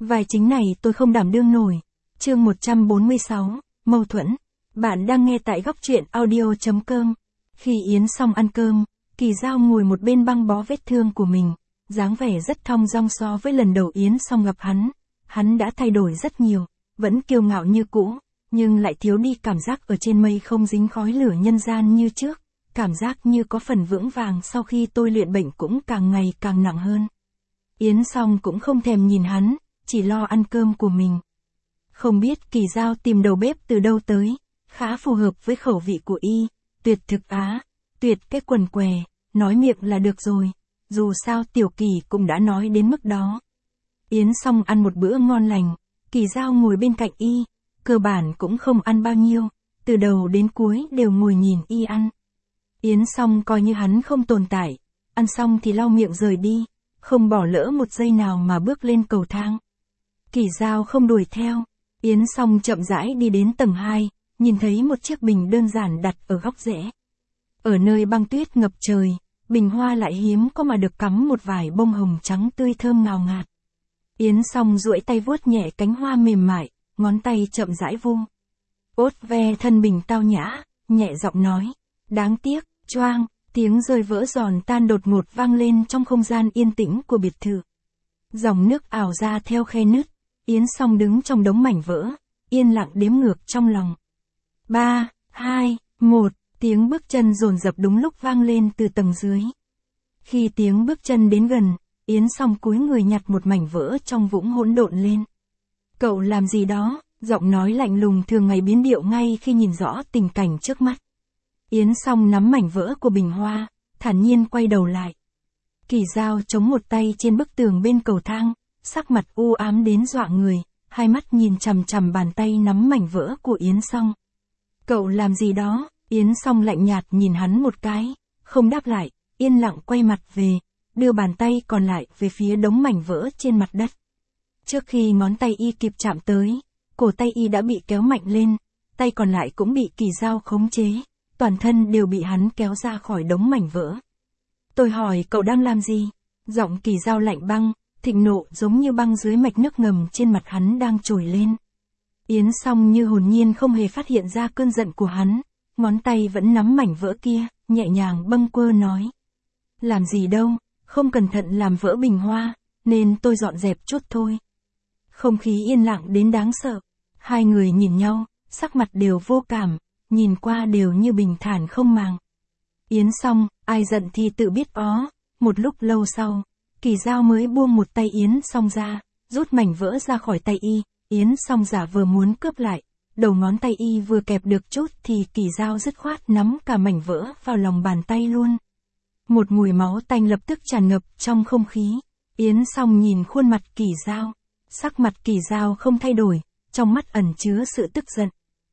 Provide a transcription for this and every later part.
Vai chính này tôi không đảm đương nổi. Chương 146, mâu thuẫn. Bạn đang nghe tại góc truyện audio.com. Khi Yến xong ăn cơm, Kỳ Dao ngồi một bên băng bó vết thương của mình, dáng vẻ rất thong dong so với lần đầu Yến xong gặp hắn. Hắn đã thay đổi rất nhiều, vẫn kiêu ngạo như cũ, nhưng lại thiếu đi cảm giác ở trên mây không dính khói lửa nhân gian như trước. Cảm giác như có phần vững vàng sau khi tôi luyện bệnh cũng càng ngày càng nặng hơn. Yến xong cũng không thèm nhìn hắn, chỉ lo ăn cơm của mình. Không biết Kỳ Dao tìm đầu bếp từ đâu tới, khá phù hợp với khẩu vị của y, tuyệt thực á, tuyệt cái quần què, nói miệng là được rồi, dù sao Tiểu Kỳ cũng đã nói đến mức đó. Yến xong ăn một bữa ngon lành, Kỳ Dao ngồi bên cạnh y, cơ bản cũng không ăn bao nhiêu, từ đầu đến cuối đều ngồi nhìn y ăn. Yến xong coi như hắn không tồn tại, ăn xong thì lau miệng rời đi, không bỏ lỡ một giây nào mà bước lên cầu thang. Kỳ Dao không đuổi theo, Yến xong chậm rãi đi đến tầng 2, nhìn thấy một chiếc bình đơn giản đặt ở góc rẽ. Ở nơi băng tuyết ngập trời, bình hoa lại hiếm có mà được cắm một vài bông hồng trắng tươi thơm ngào ngạt. Yến xong duỗi tay vuốt nhẹ cánh hoa mềm mại, ngón tay chậm rãi vung. Ốt ve thân bình tao nhã, nhẹ giọng nói, đáng tiếc, choang, tiếng rơi vỡ giòn tan đột ngột vang lên trong không gian yên tĩnh của biệt thự. Dòng nước ào ra theo khe nứt, Yến xong đứng trong đống mảnh vỡ, yên lặng đếm ngược trong lòng. 3, 2, 1, tiếng bước chân dồn dập đúng lúc vang lên từ tầng dưới. Khi tiếng bước chân đến gần, Yến xong cúi người nhặt một mảnh vỡ trong vũng hỗn độn lên. Cậu làm gì đó, giọng nói lạnh lùng thường ngày biến điệu ngay khi nhìn rõ tình cảnh trước mắt. Yến xong nắm mảnh vỡ của bình hoa, thản nhiên quay đầu lại. Kỳ Dao chống một tay trên bức tường bên cầu thang, sắc mặt u ám đến dọa người, hai mắt nhìn chằm chằm bàn tay nắm mảnh vỡ của Yến xong. Cậu làm gì đó, Yến xong lạnh nhạt nhìn hắn một cái, không đáp lại, yên lặng quay mặt về, đưa bàn tay còn lại về phía đống mảnh vỡ trên mặt đất. Trước khi ngón tay y kịp chạm tới, cổ tay y đã bị kéo mạnh lên, tay còn lại cũng bị Kỳ Dao khống chế, toàn thân đều bị hắn kéo ra khỏi đống mảnh vỡ. Tôi hỏi cậu đang làm gì? Giọng Kỳ Dao lạnh băng, thịnh nộ giống như băng dưới mạch nước ngầm trên mặt hắn đang trồi lên. Yến xong như hồn nhiên không hề phát hiện ra cơn giận của hắn, ngón tay vẫn nắm mảnh vỡ kia, nhẹ nhàng bâng quơ nói. Làm gì đâu, không cẩn thận làm vỡ bình hoa, nên tôi dọn dẹp chút thôi. Không khí yên lặng đến đáng sợ, hai người nhìn nhau, sắc mặt đều vô cảm, nhìn qua đều như bình thản không màng. Yến xong, ai giận thì tự biết ó, một lúc lâu sau, Kỳ Dao mới buông một tay Yến xong ra, rút mảnh vỡ ra khỏi tay y, Yến xong giả vờ muốn cướp lại, đầu ngón tay y vừa kẹp được chút thì Kỳ Dao dứt khoát nắm cả mảnh vỡ vào lòng bàn tay luôn. Một mùi máu tanh lập tức tràn ngập trong không khí, Yến xong nhìn khuôn mặt Kỳ Dao, sắc mặt Kỳ Dao không thay đổi, trong mắt ẩn chứa sự tức giận.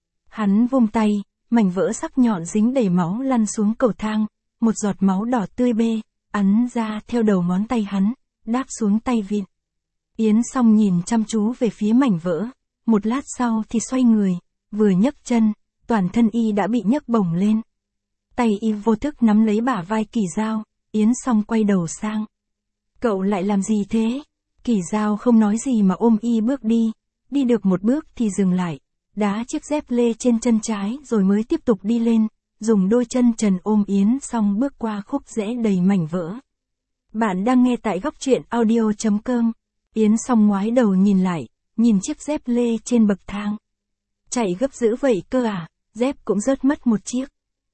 Hắn vung tay, mảnh vỡ sắc nhọn dính đầy máu lăn xuống cầu thang, một giọt máu đỏ tươi bê, ấn ra theo đầu ngón tay hắn, đáp xuống tay vịn. Yến xong nhìn chăm chú về phía mảnh vỡ, một lát sau thì xoay người, vừa nhấc chân, toàn thân y đã bị nhấc bổng lên. Tay y vô thức nắm lấy bả vai Kỳ Dao, Yến xong quay đầu sang. Cậu lại làm gì thế? Kỳ Dao không nói gì mà ôm y bước đi được một bước thì dừng lại, đá chiếc dép lê trên chân trái rồi mới tiếp tục đi lên, dùng đôi chân trần ôm Yến xong bước qua khúc rẽ đầy mảnh vỡ. Bạn đang nghe tại góc truyện audio.com. Yến xong ngoái đầu nhìn lại, nhìn chiếc dép lê trên bậc thang. Chạy gấp dữ vậy cơ à, dép cũng rớt mất một chiếc.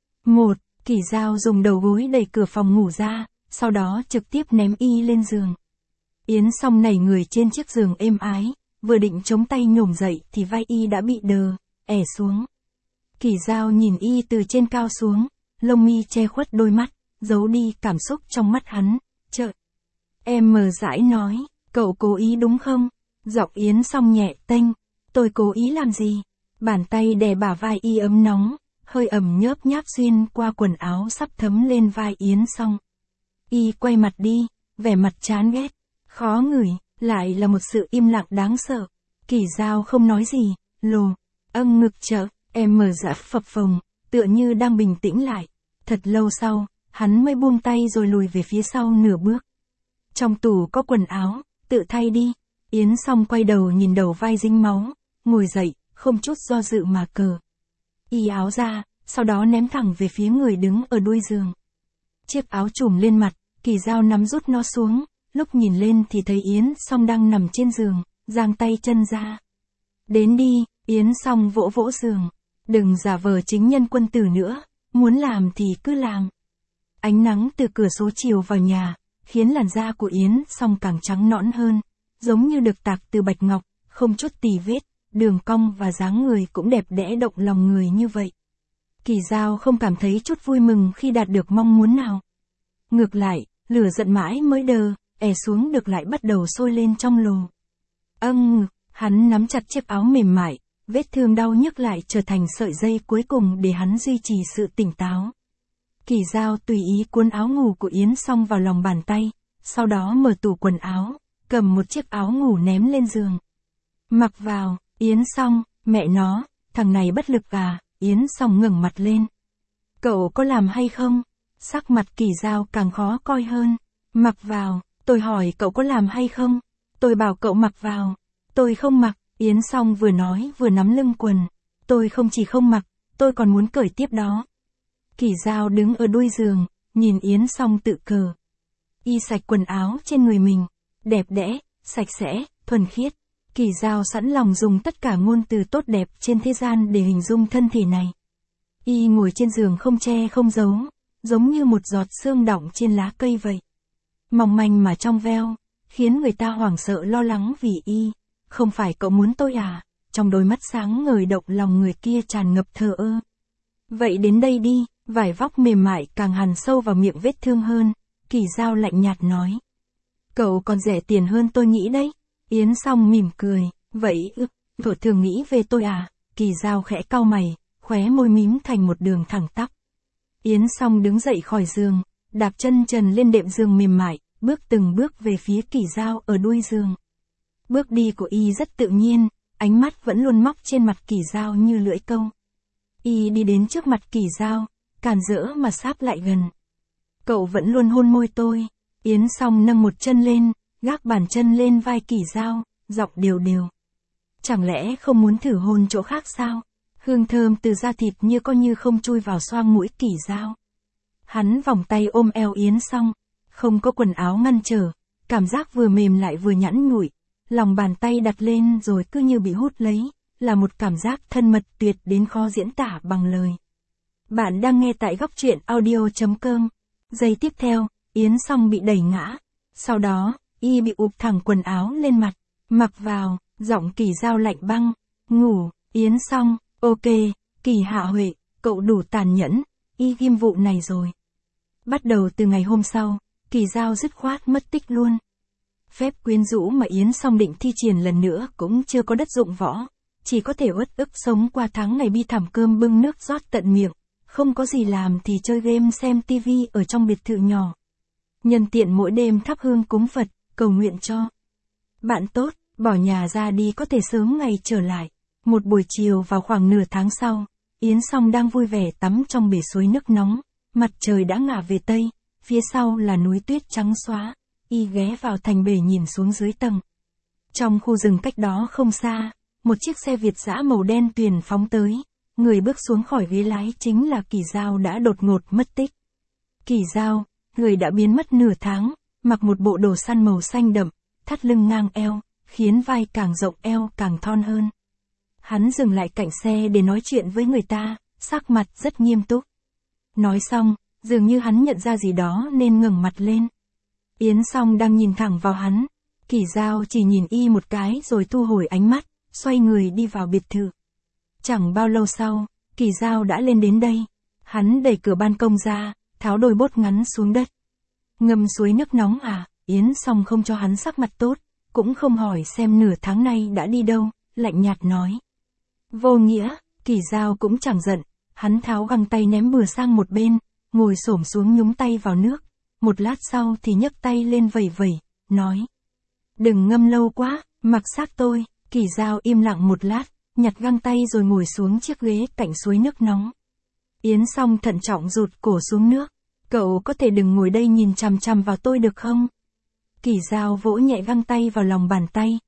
Kỳ Dao dùng đầu gối đẩy cửa phòng ngủ ra, sau đó trực tiếp ném y lên giường. Yến xong nảy người trên chiếc giường êm ái, vừa định chống tay nhổm dậy thì vai y đã bị ẻ xuống. Kỳ Dao nhìn y từ trên cao xuống, lông mi che khuất đôi mắt, giấu đi cảm xúc trong mắt hắn, chợt. Em mờ dãi nói, cậu cố ý đúng không? Giọng Yến xong nhẹ tênh, tôi cố ý làm gì? Bàn tay đè bả vai y ấm nóng, hơi ẩm nhớp nháp xuyên qua quần áo sắp thấm lên vai Yến xong. Y quay mặt đi, vẻ mặt chán ghét, khó ngửi, lại là một sự im lặng đáng sợ. Kỳ Dao không nói gì, ngực chợ, em mở ra phập phồng, tựa như đang bình tĩnh lại. Thật lâu sau, hắn mới buông tay rồi lùi về phía sau nửa bước. Trong tủ có quần áo, tự thay đi. Yến Song quay đầu nhìn đầu vai dính máu, ngồi dậy, không chút do dự mà cờ. Y áo ra, sau đó ném thẳng về phía người đứng ở đuôi giường. Chiếc áo trùm lên mặt, Kỳ Dao nắm rút nó xuống, lúc nhìn lên thì thấy Yến Song đang nằm trên giường, giang tay chân ra. Đến đi, Yến Song vỗ vỗ giường. Đừng giả vờ chính nhân quân tử nữa, muốn làm thì cứ làm. Ánh nắng từ cửa sổ chiếu vào nhà, khiến làn da của Yến Song càng trắng nõn hơn, giống như được tạc từ bạch ngọc, không chút tì vết, đường cong và dáng người cũng đẹp đẽ động lòng người như vậy. Kỳ Dao không cảm thấy chút vui mừng khi đạt được mong muốn nào. Ngược lại, lửa giận mãi mới đờ, xuống được lại bắt đầu sôi lên trong lồ. Hắn nắm chặt chiếc áo mềm mại, vết thương đau nhức lại trở thành sợi dây cuối cùng để hắn duy trì sự tỉnh táo. Kỳ Dao tùy ý cuốn áo ngủ của Yến Song vào lòng bàn tay, sau đó mở tủ quần áo, cầm một chiếc áo ngủ ném lên giường. Mặc vào, Yến Song, mẹ nó, thằng này bất lực à, Yến Song ngẩng mặt lên. Cậu có làm hay không? Sắc mặt Kỳ Dao càng khó coi hơn. Mặc vào, tôi hỏi cậu có làm hay không? Tôi bảo cậu mặc vào. Tôi không mặc, Yến Song vừa nói vừa nắm lưng quần. Tôi không chỉ không mặc, tôi còn muốn cởi tiếp đó. Kỳ Dao đứng ở đuôi giường, nhìn Yến Song tự cờ. Y sạch quần áo trên người mình, đẹp đẽ, sạch sẽ, thuần khiết. Kỳ Dao sẵn lòng dùng tất cả ngôn từ tốt đẹp trên thế gian để hình dung thân thể này. Y ngồi trên giường không che không giấu, giống như một giọt sương đọng trên lá cây vậy. Mỏng manh mà trong veo, khiến người ta hoảng sợ lo lắng vì Y. Không phải cậu muốn tôi à? Trong đôi mắt sáng ngời động lòng người kia tràn ngập thờ ơ. Vậy đến đây đi, vải vóc mềm mại càng hằn sâu vào miệng vết thương hơn. Kỳ Dao lạnh nhạt nói. Cậu còn rẻ tiền hơn tôi nghĩ đấy. Yến Song mỉm cười. Vậy cậu thường nghĩ về tôi à? Kỳ Dao khẽ cau mày, khóe môi mím thành một đường thẳng tắp. Yến Song đứng dậy khỏi giường, đạp chân trần lên đệm giường mềm mại, bước từng bước về phía Kỳ Dao ở đuôi giường. Bước đi của Y rất tự nhiên, ánh mắt vẫn luôn móc trên mặt Kỳ Dao như lưỡi câu. Y đi đến trước mặt Kỳ Dao, càn rỡ mà sáp lại gần. Cậu vẫn luôn hôn môi tôi. Yến Song nâng một chân lên, gác bàn chân lên vai Kỳ Dao, giọng đều đều. Chẳng lẽ không muốn thử hôn chỗ khác sao? Hương thơm từ da thịt như có như không chui vào xoang mũi Kỳ Dao. Hắn vòng tay ôm eo Yến Song, không có quần áo ngăn trở, cảm giác vừa mềm lại vừa nhẵn nhụi, lòng bàn tay đặt lên rồi cứ như bị hút lấy, là một cảm giác thân mật tuyệt đến khó diễn tả bằng lời. Bạn đang nghe tại góc truyện audio.com. Giây tiếp theo, Yến Song bị đẩy ngã, sau đó, Y bị ụp thẳng quần áo lên mặt, mặc vào, giọng Kỳ Dao lạnh băng, ngủ, Yến Song, ok, Kỳ Hạ Huệ, cậu đủ tàn nhẫn, Y ghim vụ này rồi. Bắt đầu từ ngày hôm sau, Kỳ Dao dứt khoát mất tích luôn. Phép quyến rũ mà Yến Song định thi triển lần nữa cũng chưa có đất dụng võ, chỉ có thể uất ức sống qua tháng ngày bi thảm cơm bưng nước rót tận miệng, không có gì làm thì chơi game xem tivi ở trong biệt thự nhỏ. Nhân tiện mỗi đêm thắp hương cúng Phật, cầu nguyện cho bạn tốt, bỏ nhà ra đi có thể sớm ngày trở lại. Một buổi chiều vào khoảng nửa tháng sau, Yến Song đang vui vẻ tắm trong bể suối nước nóng, mặt trời đã ngả về tây, phía sau là núi tuyết trắng xóa, Y ghé vào thành bể nhìn xuống dưới tầng. Trong khu rừng cách đó không xa, một chiếc xe Việt dã màu đen tuyền phóng tới, người bước xuống khỏi ghế lái chính là Kỳ Dao đã đột ngột mất tích. Kỳ Dao, người đã biến mất nửa tháng, mặc một bộ đồ săn màu xanh đậm, thắt lưng ngang eo, khiến vai càng rộng eo càng thon hơn. Hắn dừng lại cạnh xe để nói chuyện với người ta, sắc mặt rất nghiêm túc. Nói xong, dường như hắn nhận ra gì đó nên ngẩng mặt lên. Yến Song đang nhìn thẳng vào hắn. Kỳ Dao chỉ nhìn Y một cái rồi thu hồi ánh mắt, xoay người đi vào biệt thự. Chẳng bao lâu sau, Kỳ Dao đã lên đến đây. Hắn đẩy cửa ban công ra, tháo đôi bốt ngắn xuống đất. Ngâm suối nước nóng à? Yến Song không cho hắn sắc mặt tốt, cũng không hỏi xem nửa tháng nay đã đi đâu, lạnh nhạt nói. Vô nghĩa, Kỳ Dao cũng chẳng giận, hắn tháo găng tay ném bừa sang một bên, ngồi xổm xuống nhúng tay vào nước. Một lát sau thì nhấc tay lên vẩy vẩy, nói. Đừng ngâm lâu quá, mặc xác tôi. Kỳ Dao im lặng một lát, nhặt găng tay rồi ngồi xuống chiếc ghế cạnh suối nước nóng. Yến Song thận trọng rụt cổ xuống nước. Cậu có thể đừng ngồi đây nhìn chằm chằm vào tôi được không? Kỳ Dao vỗ nhẹ găng tay vào lòng bàn tay,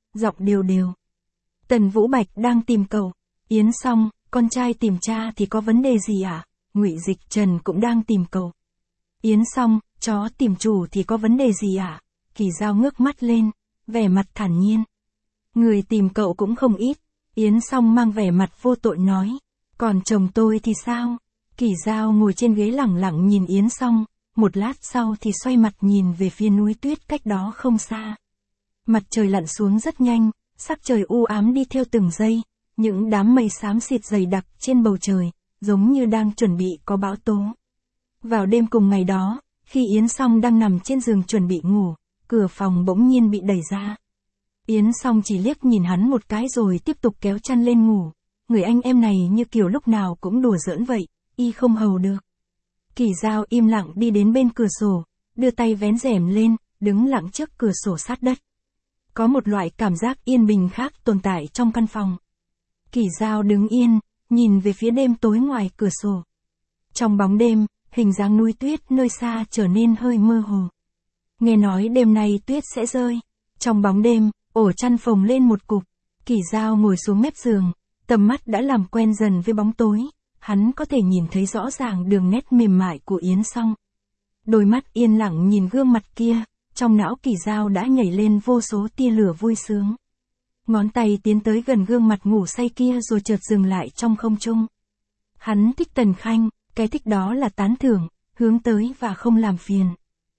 giọng đều đều. Tần Vũ Bạch đang tìm cậu. Yến Song, con trai tìm cha thì có vấn đề gì à? Ngụy Dịch Trần cũng đang tìm cậu. Yến Song, chó tìm chủ thì có vấn đề gì à? Kỳ Dao ngước mắt lên, vẻ mặt thản nhiên. Người tìm cậu cũng không ít. Yến Song mang vẻ mặt vô tội nói. Còn chồng tôi thì sao? Kỳ Dao ngồi trên ghế lẳng lặng nhìn Yến Song, một lát sau thì xoay mặt nhìn về phía núi tuyết cách đó không xa. Mặt trời lặn xuống rất nhanh, sắc trời u ám đi theo từng giây, những đám mây xám xịt dày đặc trên bầu trời, giống như đang chuẩn bị có bão tố. Vào đêm cùng ngày đó, khi Yến Song đang nằm trên giường chuẩn bị ngủ, cửa phòng bỗng nhiên bị đẩy ra. Yến Song chỉ liếc nhìn hắn một cái rồi tiếp tục kéo chăn lên ngủ. Người anh em này như kiểu lúc nào cũng đùa giỡn vậy, y không hầu được. Kỳ Dao im lặng đi đến bên cửa sổ, đưa tay vén rèm lên, đứng lặng trước cửa sổ sát đất. Có một loại cảm giác yên bình khác tồn tại trong căn phòng. Kỳ Dao đứng yên, nhìn về phía đêm tối ngoài cửa sổ. Trong bóng đêm, hình dáng núi tuyết nơi xa trở nên hơi mơ hồ. Nghe nói đêm nay tuyết sẽ rơi. Trong bóng đêm, ổ chăn phồng lên một cục. Kỳ Dao ngồi xuống mép giường, tầm mắt đã làm quen dần với bóng tối. Hắn có thể nhìn thấy rõ ràng đường nét mềm mại của Yến Song. Đôi mắt yên lặng nhìn gương mặt kia, trong não Kỳ Dao đã nhảy lên vô số tia lửa vui sướng. Ngón tay tiến tới gần gương mặt ngủ say kia rồi chợt dừng lại trong không trung. Hắn thích Tần Khanh, cái thích đó là tán thưởng, hướng tới và không làm phiền.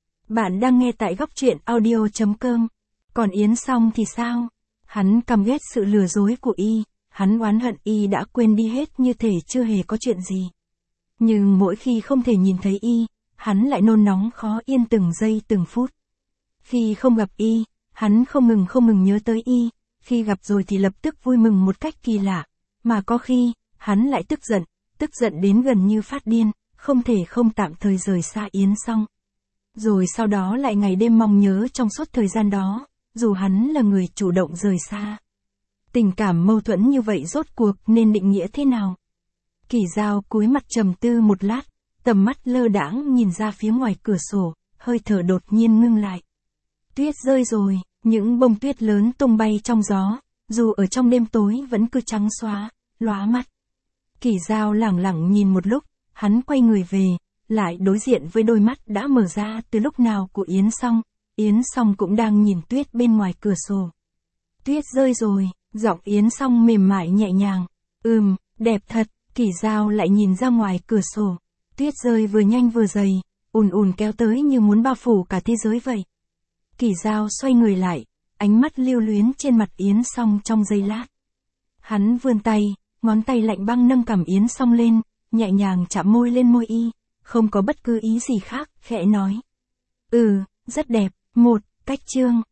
Bạn đang nghe tại góc truyện audio.com. Còn Yến Song thì sao? Hắn căm ghét sự lừa dối của y, hắn oán hận y đã quên đi hết như thể chưa hề có chuyện gì. Nhưng mỗi khi không thể nhìn thấy y, hắn lại nôn nóng khó yên từng giây từng phút. Khi không gặp y, hắn không ngừng nhớ tới y, khi gặp rồi thì lập tức vui mừng một cách kỳ lạ, mà có khi, hắn lại tức giận đến gần như phát điên, không thể không tạm thời rời xa Yến Song. Rồi sau đó lại ngày đêm mong nhớ trong suốt thời gian đó, dù hắn là người chủ động rời xa. Tình cảm mâu thuẫn như vậy rốt cuộc nên định nghĩa thế nào? Kỳ Dao cúi mặt trầm tư một lát, tầm mắt lơ đãng nhìn ra phía ngoài cửa sổ, hơi thở đột nhiên ngưng lại. Tuyết rơi rồi, những bông tuyết lớn tung bay trong gió, dù ở trong đêm tối vẫn cứ trắng xóa, lóa mắt. Kỳ Dao lẳng lặng nhìn một lúc, hắn quay người về, lại đối diện với đôi mắt đã mở ra từ lúc nào của Yến Song. Yến Song cũng đang nhìn tuyết bên ngoài cửa sổ. Tuyết rơi rồi, giọng Yến Song mềm mại nhẹ nhàng. Đẹp thật. Kỳ Dao lại nhìn ra ngoài cửa sổ. Tuyết rơi vừa nhanh vừa dày, ùn kéo tới như muốn bao phủ cả thế giới vậy. Kỳ Dao xoay người lại, ánh mắt lưu luyến trên mặt Yến Song trong giây lát. Hắn vươn tay, ngón tay lạnh băng nâng cằm Yến Song lên, nhẹ nhàng chạm môi lên môi y, không có bất cứ ý gì khác, khẽ nói. Rất đẹp. Cách chương